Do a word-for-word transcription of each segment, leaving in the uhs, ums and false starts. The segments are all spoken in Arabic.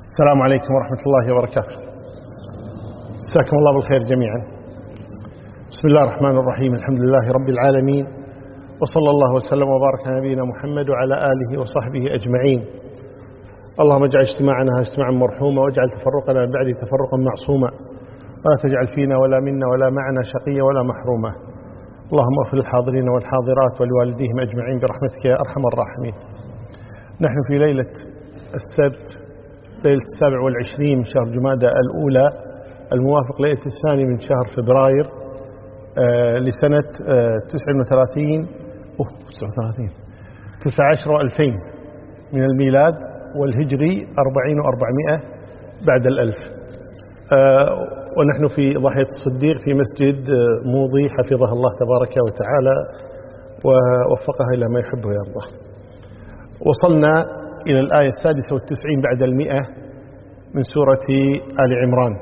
السلام عليكم ورحمة الله وبركاته. مساكم الله بالخير جميعا. بسم الله الرحمن الرحيم. الحمد لله رب العالمين، وصلى الله وسلم وبارك على نبينا محمد وعلى آله وصحبه أجمعين. اللهم اجعل اجتماعنا اجتماعا مرحوما، واجعل تفرقنا من بعده تفرقا معصوما، ولا تجعل فينا ولا منا ولا معنا شقيا ولا محروما. اللهم اغفر للحاضرين والحاضرات ولوالديهم أجمعين برحمتك يا أرحم الراحمين. نحن في ليلة السبت، ليلة السابع والعشرين من شهر جمادى الأولى، الموافق ليلة الثاني من شهر فبراير آه لسنة آه تسعة وثلاثين أوه تسعة وثلاثين تسعة عشر وألفين من الميلاد، والهجري أربعين وأربعمائة بعد الألف. آه ونحن في ضاحية الصديق في مسجد آه موضي حفظه الله تبارك وتعالى ووفقه إلى ما يحب ويرضى. وصلنا إلى الآية السادسة والتسعين بعد المئة من سورة آل عمران.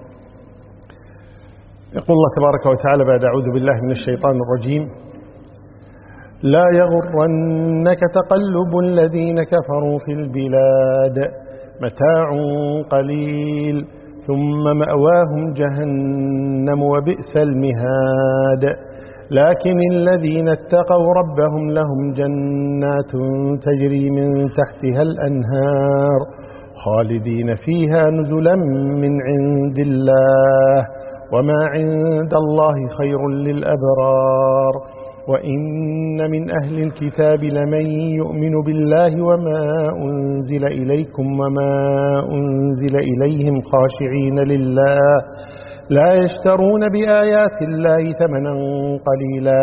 يقول الله تبارك وتعالى بعد أعوذ بالله من الشيطان الرجيم: لا يغرنك تقلب الذين كفروا في البلاد متاع قليل ثم مأواهم جهنم وبئس المهاد لكن الذين اتقوا ربهم لهم جنات تجري من تحتها الأنهار خالدين فيها نزلا من عند الله وما عند الله خير للأبرار وإن من أهل الكتاب لمن يؤمن بالله وما أنزل إليكم وما أنزل إليهم خاشعين لله لا يشترون بآيات الله ثمنا قليلا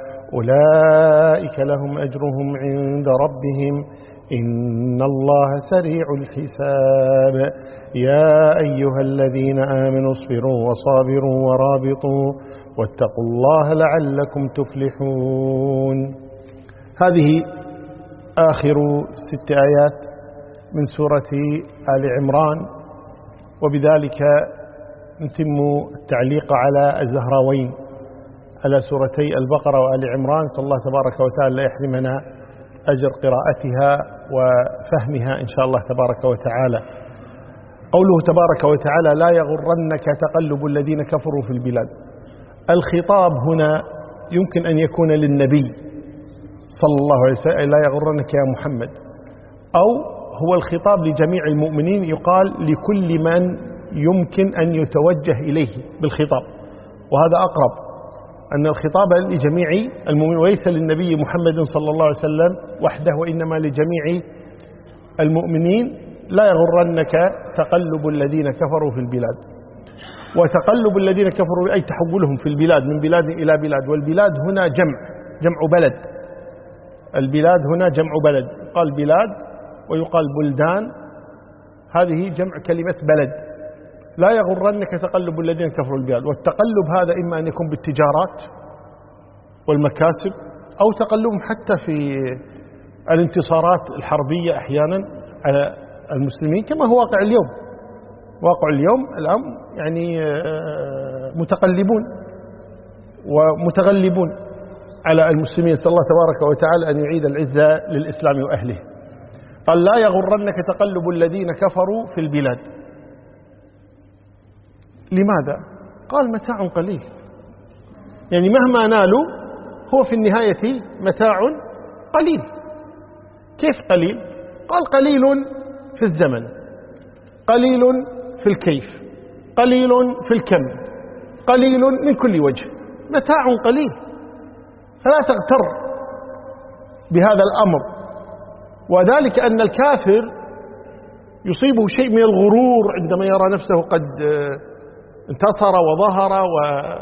أولئك لهم أجرهم عند ربهم إن الله سريع الحساب يا أيها الذين آمنوا اصبروا وصابروا ورابطوا واتقوا الله لعلكم تفلحون. هذه آخر ست آيات من سورة آل عمران، وبذلك نتم التعليق على الزهراوين على سورتي البقرة وآل عمران. صلى الله تبارك وتعالى لا يحرمنا أجر قراءتها وفهمها إن شاء الله تبارك وتعالى. قوله تبارك وتعالى: لا يغرنك تقلب الذين كفروا في البلاد. الخطاب هنا يمكن أن يكون للنبي صلى الله عليه وسلم: لا يغرنك يا محمد، أو هو الخطاب لجميع المؤمنين، يقال لكل من يمكن أن يتوجه إليه بالخطاب، وهذا أقرب، أن الخطاب لجميع المؤمنين وليس للنبي محمد صلى الله عليه وسلم وحده، وإنما لجميع المؤمنين. لا يغرنك تقلب الذين كفروا في البلاد. وتقلب الذين كفروا أي تحولهم في البلاد من بلاد إلى بلاد، والبلاد هنا جمع جمع بلد. البلاد هنا جمع بلد، يقال بلاد ويقال بلدان، هذه جمع كلمة بلد. لا يغرنك تقلب الذين كفروا البلاد. والتقلب هذا إما أن يكون بالتجارات والمكاسب، أو تقلبهم حتى في الانتصارات الحربية أحيانا على المسلمين، كما هو واقع اليوم. واقع اليوم الآن يعني متقلبون ومتغلبون على المسلمين. نسأل الله تبارك وتعالى أن يعيد العزة للإسلام وأهله. قال: لا يغرنك تقلب الذين كفروا في البلاد. لماذا؟ قال: متاع قليل، يعني مهما نالوا هو في النهاية متاع قليل. كيف قليل؟ قال: قليل في الزمن، قليل في الكيف، قليل في الكم، قليل من كل وجه. متاع قليل، فلا تغتر بهذا الأمر. وذلك أن الكافر يصيبه شيء من الغرور عندما يرى نفسه قد انتصر وظهر و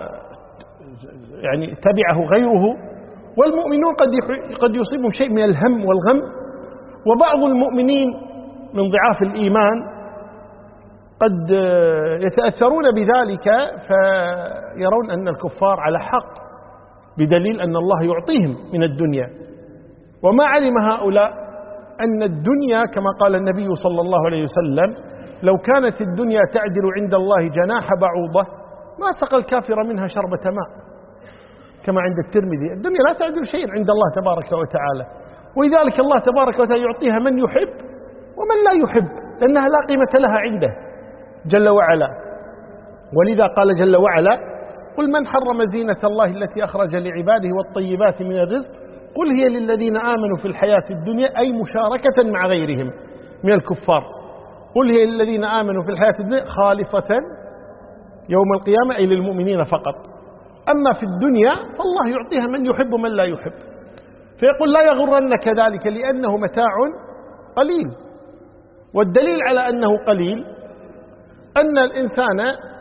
يعني تبعه غيره، والمؤمنون قد قد يصيبهم شيء من الهم والغم. وبعض المؤمنين من ضعاف الإيمان قد يتأثرون بذلك فيرون أن الكفار على حق، بدليل أن الله يعطيهم من الدنيا. وما علم هؤلاء أن الدنيا كما قال النبي صلى الله عليه وسلم: لو كانت الدنيا تعدل عند الله جناح بعوضة ما سقى الكافر منها شربة ماء، كما عند الترمذي. الدنيا لا تعدل شيئا عند الله تبارك وتعالى، ولذلك الله تبارك وتعالى يعطيها من يحب ومن لا يحب. لأنها لا قيمة لها عنده جل وعلا. ولذا قال جل وعلا: قل من حرم زينة الله التي أخرج لعباده والطيبات من الرزق قل هي للذين آمنوا في الحياة الدنيا، أي مشاركة مع غيرهم من الكفار. قل هي للذين آمنوا في الحياة الدنيا خالصة يوم القيامة، أي للمؤمنين فقط. أما في الدنيا فالله يعطيها من يحب ومن لا يحب. فيقول: لا يغرنك ذلك لأنه متاع قليل. والدليل على أنه قليل أن الإنسان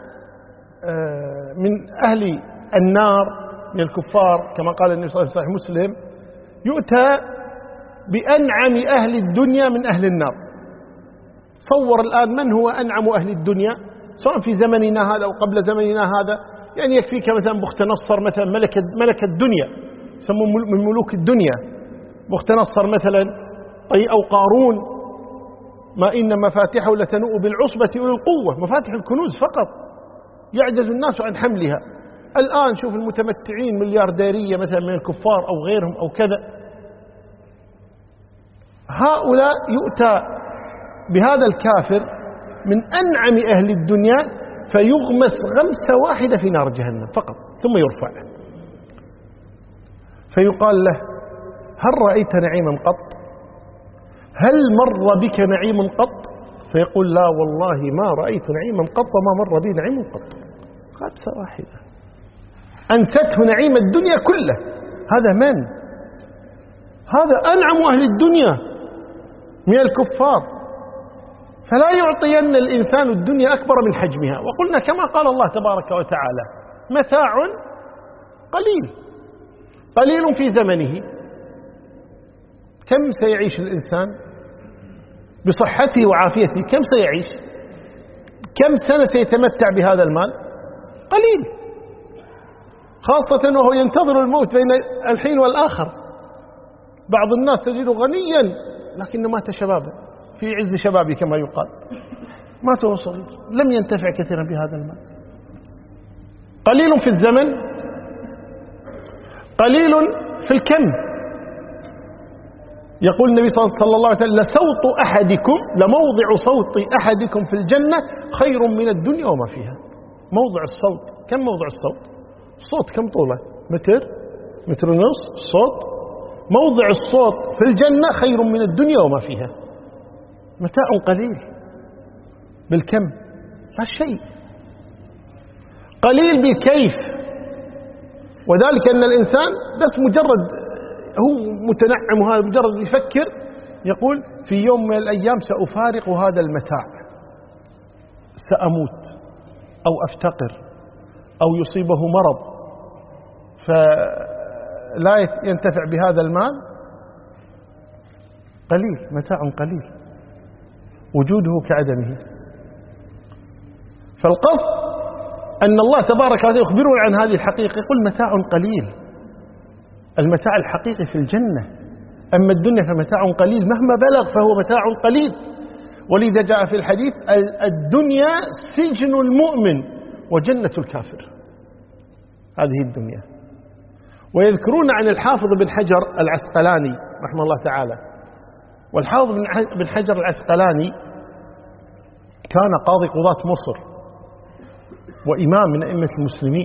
من أهل النار من الكفار كما قال النبي صلى الله عليه وسلم مسلم يؤتى بأنعم أهل الدنيا من أهل النار. صور الآن من هو أنعم أهل الدنيا سواء في زمننا هذا أو قبل زمننا هذا. يعني يكفيك مثلا بخت نصر مثلا ملك ملك الدنيا، يسمون من ملوك الدنيا بخت نصر مثلا، أو قارون ما إن مفاتحه لتنوء بالعصبة أولي القوة، مفاتح الكنوز فقط يعجز الناس عن حملها. الآن شوف المتمتعين مليارديرية مثلا من الكفار أو غيرهم أو كذا، هؤلاء يؤتى بهذا الكافر من أنعم أهل الدنيا فيغمس غمسة واحدة في نار جهنم فقط ثم يرفع، فيقال له: هل رأيت نعيما قط؟ هل مر بك نعيم قط؟ فيقول: لا والله ما رأيت نعيما قط وما مر بي نعيم قط. غمسة واحدة أنسته نعيم الدنيا كله. هذا من؟ هذا أنعم أهل الدنيا من الكفار. فلا يعطين الإنسان الدنيا أكبر من حجمها. وقلنا كما قال الله تبارك وتعالى: متاع قليل قليل في زمنه. كم سيعيش الإنسان بصحته وعافيته؟ كم سيعيش؟ كم سنة سيتمتع بهذا المال؟ قليل، خاصة وهو ينتظر الموت بين الحين والآخر. بعض الناس تجده غنيا لكنه مات شبابا في عز شبابه كما يقال، مات وهو صغير لم ينتفع كثيرا بهذا المال. قليل في الزمن قليل في الكم. يقول النبي صلى الله عليه وسلم: لصوت أحدكم لموضع صوت أحدكم في الجنة خير من الدنيا وما فيها. موضع الصوت، كم موضع الصوت؟ الصوت كم طوله؟ متر متر ونص الصوت. موضع الصوت في الجنة خير من الدنيا وما فيها. متاع قليل بالكم لا شيء، قليل بالكيف. وذلك أن الإنسان بس مجرد هو متنعم وهذا مجرد يفكر يقول: في يوم من الأيام سأفارق هذا المتاع، سأموت أو أفتقر أو يصيبه مرض فلا ينتفع بهذا المال. قليل، متاع قليل، وجوده كعدمه. فالقصد أن الله تبارك وتعالى يخبرنا عن هذه الحقيقة، يقول: متاع قليل. المتاع الحقيقي في الجنة، أما الدنيا فمتاع قليل مهما بلغ فهو متاع قليل. ولذا جاء في الحديث: الدنيا سجن المؤمن وجنة الكافر. هذه الدنيا. ويذكرون عن الحافظ بن حجر العسقلاني رحمه الله تعالى. والحافظ بن حجر العسقلاني كان قاضي قضاة مصر وإمام من أئمة المسلمين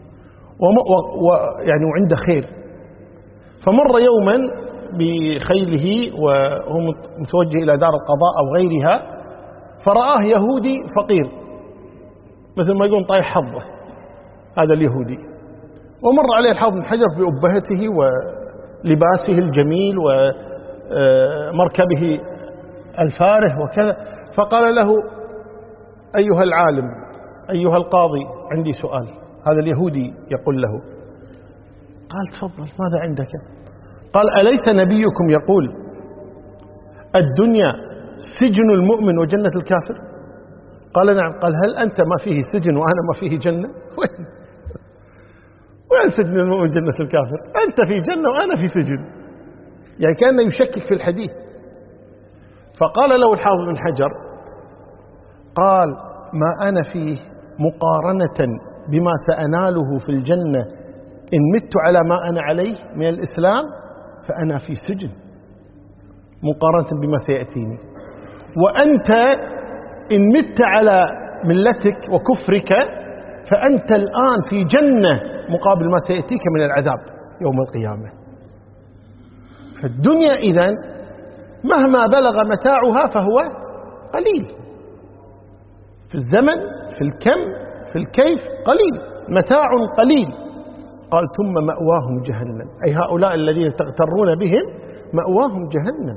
ويعني وعنده خير. فمر يوما بخيله وهو متوجه إلى دار القضاء أو غيرها، فرآه يهودي فقير مثل ما يقول طايح حظه هذا اليهودي، ومر عليه الحافظ بن حجر بأبهته ولباسه الجميل ومركبه الفارح وكذا، فقال له: أيها العالم، أيها القاضي، عندي سؤال. هذا اليهودي يقول له. قال: تفضل، ماذا عندك؟ قال: أليس نبيكم يقول الدنيا سجن المؤمن وجنة الكافر؟ قال: نعم. قال: هل أنت ما فيه سجن وأنا ما فيه جنة؟ وين وين سجن المؤمن وجنة الكافر؟ أنت في جنة وأنا في سجن. يعني كان يشكك في الحديث. فقال له الحافظ بن حجر، قال: ما أنا فيه مقارنة بما سأناله في الجنة إن مت على ما أنا عليه من الإسلام فأنا في سجن، مقارنة بما سيأتيني. وأنت إن مت على ملتك وكفرك فأنت الآن في جنة مقابل ما سيأتيك من العذاب يوم القيامة. فالدنيا إذن مهما بلغ متاعها فهو قليل، في الزمن، في الكم، في الكيف قليل، متاع قليل. قال ثم مأواهم جهنم، أي هؤلاء الذين تغترون بهم مأواهم جهنم،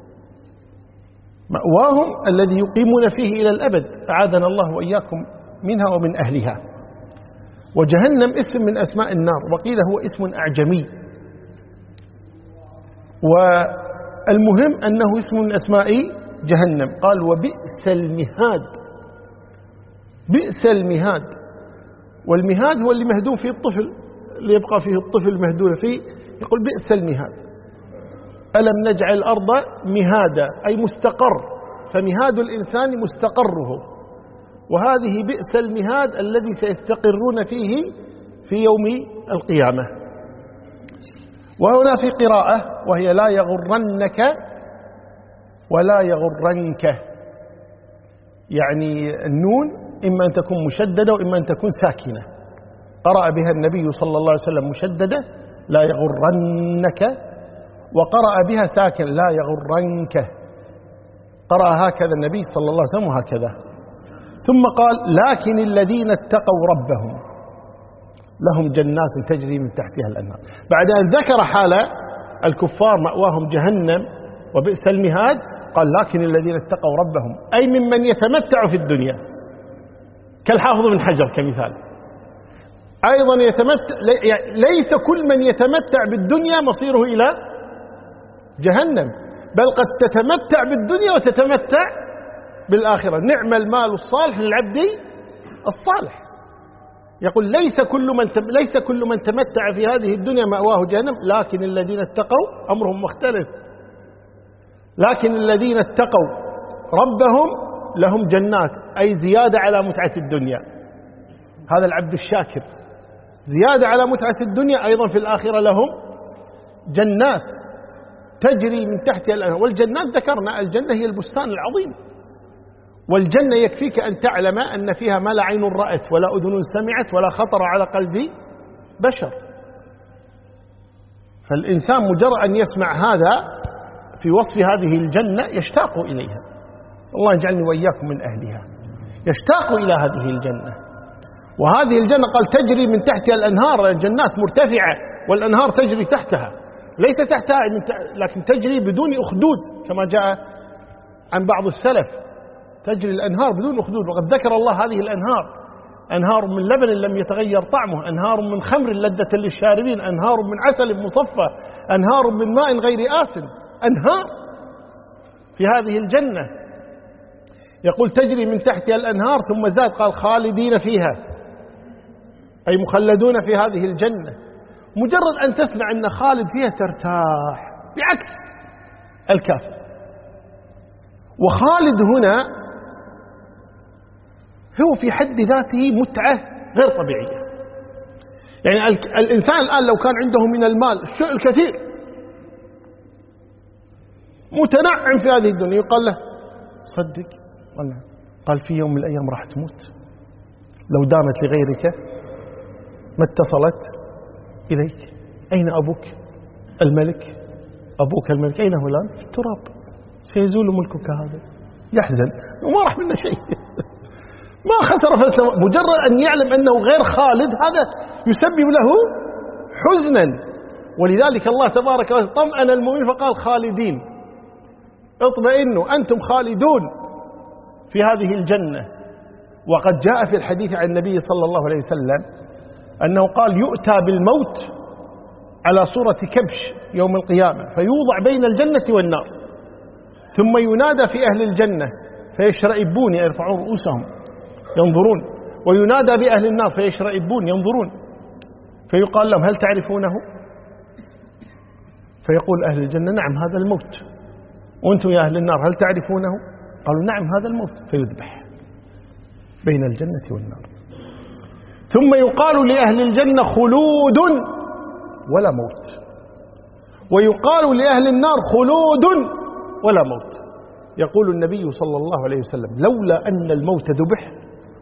مأواهم الذي يقيمون فيه إلى الأبد، أعاذنا الله وإياكم منها ومن أهلها. وجهنم اسم من أسماء النار، وقيل هو اسم أعجمي، والمهم أنه اسم من أسماء جهنم. قال وبئس المهاد، بئس المهاد، والمهاد هو اللي مهدون فيه الطفل، اللي يبقى فيه الطفل مهدون فيه، يقول بئس المهاد. ألم نجعل الأرض مهادا أي مستقر، فمهاد الإنسان مستقره، وهذه بئس المهاد الذي سيستقرون فيه في يوم القيامة. وهنا في قراءة وهي لا يغرنك ولا يغرنك، يعني النون إما أن تكون مشددة وإما أن تكون ساكنة. قرأ بها النبي صلى الله عليه وسلم مشددة لا يغرنك، وقرأ بها ساكن لا يغرنك، قرأ هكذا النبي صلى الله عليه وسلم وهكذا. ثم قال لكن الذين اتقوا ربهم لهم جنات تجري من تحتها الأنهار. بعد أن ذكر حال الكفار مأواهم جهنم وبئس المهاد، قال لكن الذين اتقوا ربهم، أي ممن يتمتع في الدنيا كالحافظ بن حجر كمثال، أيضا يتمتع، ليس كل من يتمتع بالدنيا مصيره إلى جهنم، بل قد تتمتع بالدنيا وتتمتع بالآخرة. نعم المال الصالح للعبد الصالح. يقول ليس كل من ليس كل من تمتع في هذه الدنيا مأواه جهنم، لكن الذين اتقوا أمرهم مختلف، لكن الذين اتقوا ربهم لهم جنات، أي زيادة على متعة الدنيا. هذا العبد الشاكر زيادة على متعة الدنيا، أيضا في الآخرة لهم جنات تجري من تحتها الأنهار. والجنات ذكرنا الجنة هي البستان العظيم، والجنة يكفيك أن تعلم أن فيها ما لا عين رأت ولا أذن سمعت ولا خطر على قلب بشر. فالإنسان مجرد أن يسمع هذا في وصف هذه الجنة يشتاق إليها. الله يجعلني وإياكم من أهلها. يشتاق إلى هذه الجنة. وهذه الجنة قال تجري من تحتها الأنهار، الجنات مرتفعة والأنهار تجري تحتها، ليس تحتها لكن تجري بدون أخدود كما جاء عن بعض السلف، تجري الأنهار بدون أخدود. وقد ذكر الله هذه الأنهار: أنهار من لبن لم يتغير طعمه، أنهار من خمر لذة للشاربين، أنهار من عسل مصفى، أنهار من ماء غير آسن. أنهار في هذه الجنة. يقول تجري من تحتها الأنهار، ثم زاد قال خالدين فيها، أي مخلدون في هذه الجنة. مجرد أن تسمع أن خالد فيها ترتاح، بعكس الكافر. وخالد هنا هو في حد ذاته متعة غير طبيعية. يعني الإنسان الآن لو كان عنده من المال الشيء الكثير متنعم في هذه الدنيا، يقال له صدق ولا قال في يوم من الأيام راح تموت، لو دامت لغيرك ما اتصلت إليك. أين أبوك الملك؟ أبوك الملك أين هو الآن؟ في التراب، سيزول ملكك هذا. يحزن وما راح منه شيء ما خسر فلسفة. مجرد أن يعلم أنه غير خالد هذا يسبب له حزنا. ولذلك الله تبارك وتعالى طمأن المؤمن فقال خالدين، اطمئنوا أنتم خالدون في هذه الجنة. وقد جاء في الحديث عن النبي صلى الله عليه وسلم أنه قال يؤتى بالموت على صورة كبش يوم القيامة، فيوضع بين الجنة والنار، ثم ينادى في أهل الجنة فيشرئبون، يرفعون رؤوسهم ينظرون، وينادى بأهل النار فيشرئبون ينظرون، فيقال لهم هل تعرفونه؟ فيقول أهل الجنة نعم هذا الموت. وأنتم يا أهل النار هل تعرفونه؟ قالوا نعم هذا الموت. فيذبح بين الجنة والنار. ثم يقال لأهل الجنة خلود ولا موت، ويقال لأهل النار خلود ولا موت. يقول النبي صلى الله عليه وسلم: لولا أن الموت ذبح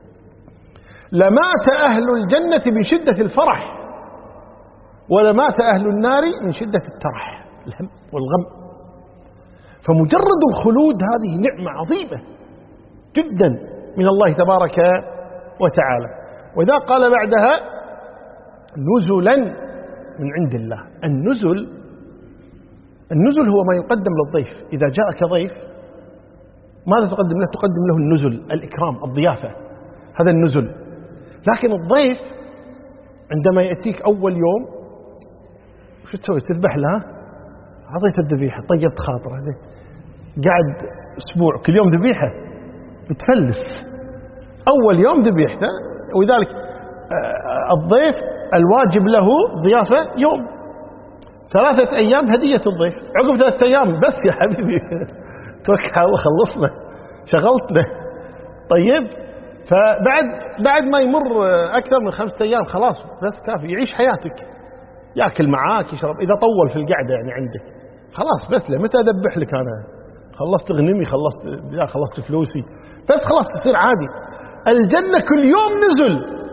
لمات أهل الجنة من شدة الفرح، ولمات أهل النار من شدة الترح الهم والغم. فمجرد الخلود هذه نعمة عظيمة جدا من الله تبارك وتعالى. وإذا قال بعدها: نزلا من عند الله. النزل النزل هو ما يقدم للضيف. إذا جاءك ضيف ماذا تقدم له؟ تقدم له النزل، الإكرام، الضيافة، هذا النزل. لكن الضيف عندما يأتيك أول يوم شو تسوي؟ تذبح له، عطيت الذبيحة، طيبت خاطره، قاعد أسبوع كل يوم ذبيحة، بتفلس. أول يوم ذبيحته. ولذلك الضيف الواجب له ضيافة يوم، ثلاثة أيام هدية الضيف، عقب ثلاثة أيام بس يا حبيبي توكل الله، خلصنا شغلتنا. طيب، فبعد بعد ما يمر أكثر من خمسة أيام خلاص بس كافي، يعيش حياتك، يأكل معاك، يشرب، إذا طول في القعدة يعني عندك خلاص بس. متى أذبح لك أنا؟ خلصت غنمي، خلصت خلصت فلوسي، بس خلاص تصير عادي. الجنة كل يوم نزل،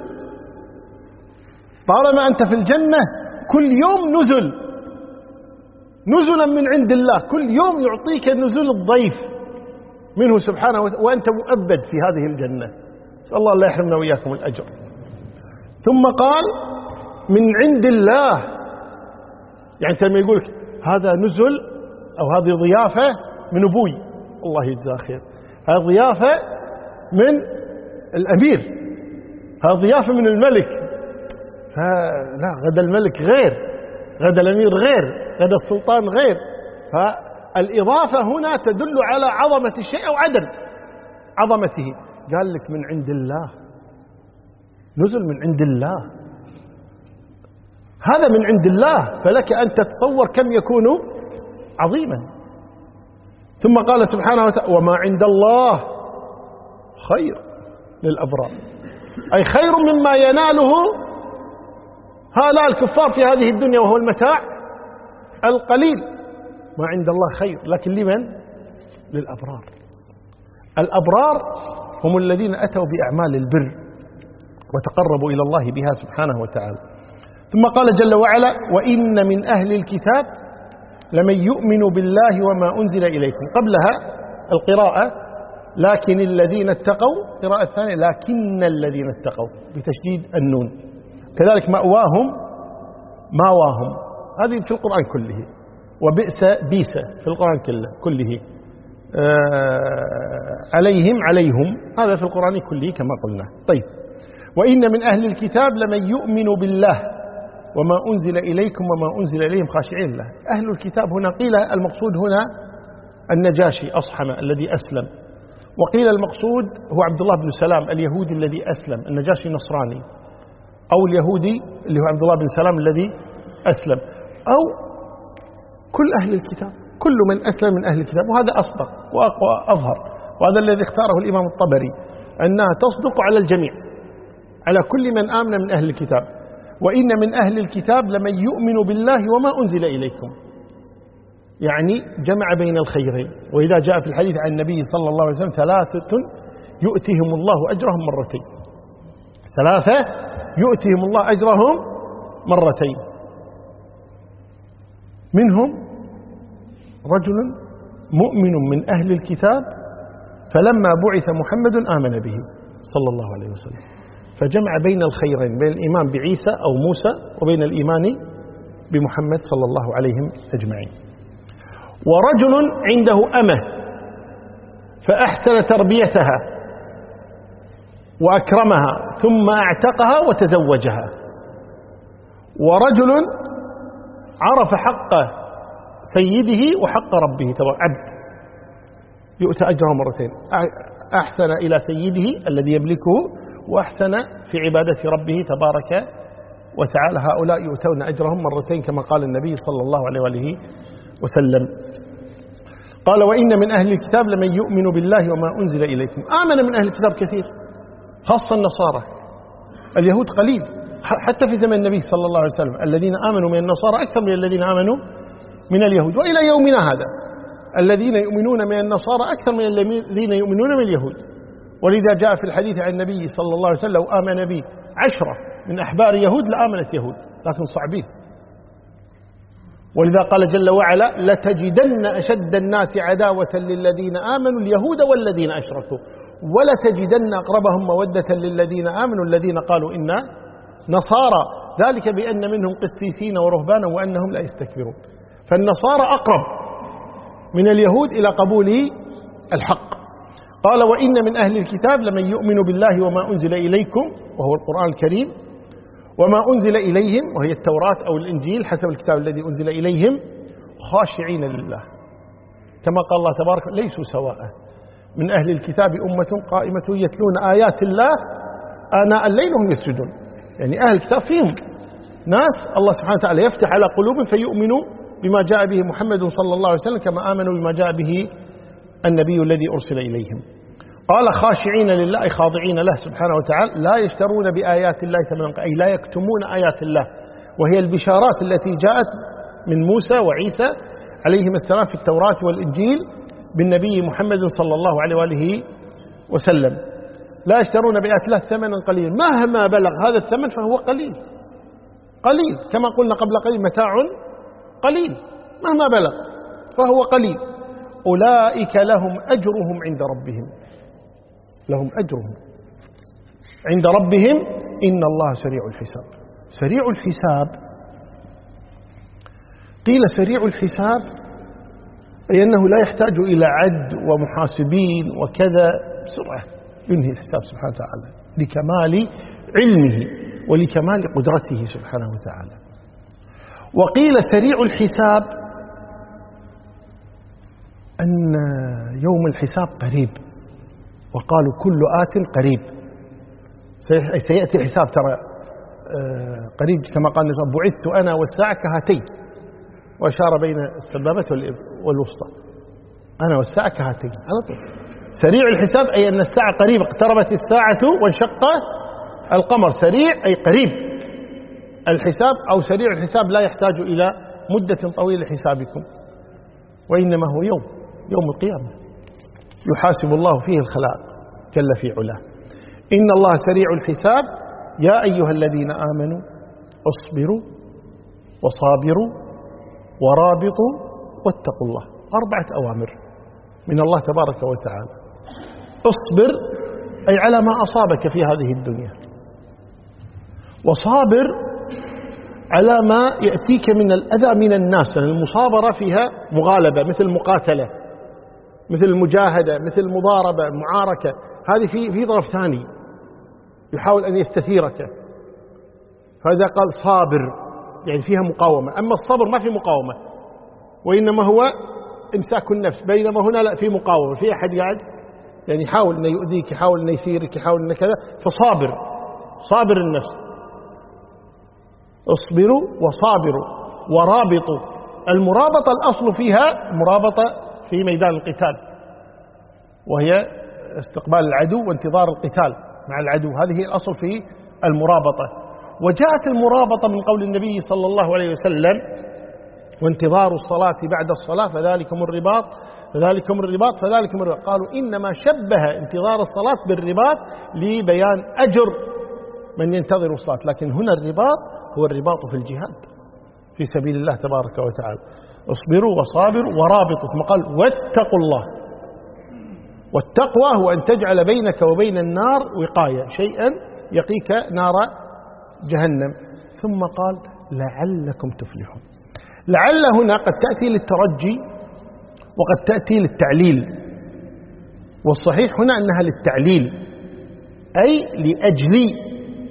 طالما أنت في الجنة كل يوم نزل، نزلا من عند الله، كل يوم يعطيك نزول الضيف منه سبحانه وتعالى، وأنت مؤبد في هذه الجنة. نسأل الله لا يحرمنا وإياكم الأجر. ثم قال: من عند الله. يعني أنت لما يقولك هذا نزل أو هذه ضيافة من أبوي، الله يجزاه خير، هذه ضيافة من الأمير، هذه ضيافة من الملك، لا، غدا الملك غير، غدا الأمير غير، غدا السلطان غير. فالإضافة هنا تدل على عظمة الشيء أو عدم عظمته. قال لك من عند الله، نزل من عند الله، هذا من عند الله، فلك أن تتصور كم يكون عظيما. ثم قال سبحانه وتعالى: وما عند الله خير للأبرار، أي خير مما يناله هؤلاء الكفار في هذه الدنيا وهو المتاع القليل. ما عند الله خير، لكن لمن؟ للأبرار. الأبرار هم الذين أتوا بأعمال البر وتقربوا إلى الله بها سبحانه وتعالى. ثم قال جل وعلا: وإن من أهل الكتاب لمن يؤمن بالله وما أنزل إليكم. قبلها القراءة لكن الذين اتقوا، قراءة الثانية لكن الذين اتقوا بتشديد النون. كذلك مأواهم ماواهم، هذه في القرآن كله. وبئس بيس في القرآن كله كله. آه عليهم عليهم، هذا في القرآن كله كما قلنا. طيب، وإن من أهل الكتاب لمن يؤمن بالله وما أنزل إليكم وما أنزل إليهم خاشعين له. أهل الكتاب هنا قيل المقصود هنا النجاشي أصحم الذي أسلم، وقيل المقصود هو عبد الله بن سلام اليهودي الذي أسلم. النجاشي نصراني، أو اليهودي اللي هو عبد الله بن سلام الذي أسلم، أو كل أهل الكتاب، كل من أسلم من أهل الكتاب. وهذا أصدق وأقوى أظهر، وهذا الذي اختاره الإمام الطبري، أنها تصدق على الجميع، على كل من آمن من أهل الكتاب. وإن من أهل الكتاب لمن يؤمن بالله وما أنزل إليكم، يعني جمع بين الخيرين. وإذا جاء في الحديث عن النبي صلى الله عليه وسلم: ثلاثة يؤتيهم الله أجرهم مرتين، ثلاثة يؤتيهم الله أجرهم مرتين، منهم رجل مؤمن من أهل الكتاب فلما بعث محمد آمن به صلى الله عليه وسلم، فجمع بين الخيرين، بين الإيمان بعيسى أو موسى وبين الإيمان بمحمد صلى الله عليهم أجمعين. ورجل عنده أمة فأحسن تربيتها وأكرمها ثم أعتقها وتزوجها. ورجل عرف حق سيده وحق ربه، عبد يؤتى أجره مرتين، أحسن إلى سيده الذي يملكه، وأحسن في عبادة ربه تبارك وتعالى. هؤلاء يؤتون أجرهم مرتين كما قال النبي صلى الله عليه وآله وسلم. قال: وإن من أهل الكتاب لمن يؤمن بالله وما أنزل إليكم. آمن من أهل الكتاب كثير، خاصة النصارى. اليهود قليل، حتى في زمن النبي صلى الله عليه وسلم الذين آمنوا من النصارى أكثر من الذين آمنوا من اليهود، وإلى يومنا هذا الذين يؤمنون من النصارى أكثر من الذين يؤمنون من اليهود. ولذا جاء في الحديث عن النبي صلى الله عليه وسلم لو آمن بي عشرة من أحبار يهود لآمنت يهود، لكن صعبين. ولذا قال جل وعلا لتجدن أشد الناس عداوة للذين آمنوا اليهود والذين أشركوا ولتجدن أقربهم مودة للذين آمنوا الذين قالوا إنا نصارى ذلك بأن منهم قسيسين ورهبانا وأنهم لا يستكبرون. فالنصارى أقرب من اليهود إلى قبول الحق. قال وإن من أهل الكتاب لمن يؤمن بالله وما أنزل إليكم وهو القرآن الكريم وما أنزل إليهم وهي التوراة أو الإنجيل حسب الكتاب الذي أنزل إليهم خاشعين لله، كما قال الله تبارك ليسوا سواء من أهل الكتاب أمة قائمة يتلون آيات الله آناء الليل وهم يسجدون. يعني أهل الكتاب فيهم ناس الله سبحانه وتعالى يفتح على قلوبهم فيؤمنوا بما جاء به محمد صلى الله عليه وسلم كما آمنوا بما جاء به النبي الذي أرسل إليهم. قال خاشعين لله أي خاضعين له سبحانه وتعالى، لا يشترون بآيات الله ثمنا أي لا يكتمون آيات الله، وهي البشارات التي جاءت من موسى وعيسى عليهم السلام في التوراة والإنجيل بالنبي محمد صلى الله عليه وآله وسلم. لا يشترون بآيات الله ثمنا قليلا، مهما بلغ هذا الثمن فهو قليل قليل كما قلنا قبل قليل متاع قليل، مهما بلغ فهو قليل. أولئك لهم أجرهم عند ربهم، لهم أجرهم عند ربهم إن الله سريع الحساب. سريع الحساب قيل سريع الحساب أي أنه لا يحتاج إلى عد ومحاسبين وكذا، بسرعة ينهي الحساب سبحانه وتعالى لكمال علمه ولكمال قدرته سبحانه وتعالى. وقيل سريع الحساب أن يوم الحساب قريب، وقالوا كل آت قريب، سيأتي الحساب ترى قريب كما قال بعثت أنا والساعة كهاتين، وأشار بين السبابة والوسطى، أنا والساعة كهاتين على طول. سريع الحساب أي أن الساعة قريب، اقتربت الساعة وانشق القمر، سريع أي قريب الحساب، أو سريع الحساب لا يحتاج إلى مدة طويلة لحسابكم، وإنما هو يوم يوم القيامة يحاسب الله فيه الخلائق جل في علاه. إن الله سريع الحساب يا أيها الذين آمنوا اصبروا وصابروا ورابطوا واتقوا الله. أربعة أوامر من الله تبارك وتعالى. اصبر أي على ما أصابك في هذه الدنيا، وصابر على ما يأتيك من الأذى من الناس. المصابرة فيها مغالبة مثل المقاتلة مثل المجاهدة مثل المضاربة المعاركة، هذه في في ظرف ثاني يحاول أن يستثيرك، فإذا قال صابر يعني فيها مقاومة. أما الصبر ما في مقاومة وإنما هو إمساك النفس، بينما هنا لا في مقاومة، في أحد قاعد يعني يحاول أن يؤذيك يحاول أن يثيرك يحاول أن كذا، فصابر صابر النفس. اصبروا وصابروا ورابطوا. المرابطة الأصل فيها مرابطة في ميدان القتال، وهي استقبال العدو وانتظار القتال مع العدو، هذه الأصل في المرابطة. وجاءت المرابطة من قول النبي صلى الله عليه وسلم وانتظار الصلاة بعد الصلاة فذلكم الرباط فذلكم الرباط فذلكم الرباط. قالوا إنما شبه انتظار الصلاة بالرباط لبيان أجر من ينتظر الصلاة، لكن هنا الرباط هو الرباط في الجهاد في سبيل الله تبارك وتعالى. اصبروا وصابروا ورابطوا، ثم قال واتقوا الله. والتقوى هو أن تجعل بينك وبين النار وقاية، شيئا يقيك نار جهنم. ثم قال لعلكم تفلحون. لعل هنا قد تأتي للترجي وقد تأتي للتعليل، والصحيح هنا أنها للتعليل أي لأجل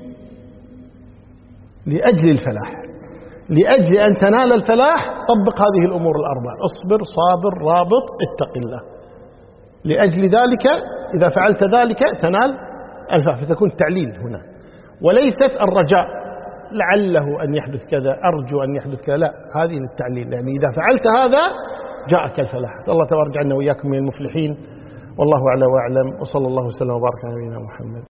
لأجل الفلاح، لأجل أن تنال الفلاح طبق هذه الأمور الأربعة: اصبر صابر رابط اتق الله. لأجل ذلك إذا فعلت ذلك تنال الفلاح، فتكون التعليل هنا وليست الرجاء لعله أن يحدث كذا أرجو أن يحدث كذا، لا، هذه للتعليل، يعني إذا فعلت هذا جاءك الفلاح. أسأل الله تبارك وتعالى وإياكم من المفلحين، والله أعلى وأعلم، وصلى الله وسلم وبارك على نبينا محمد.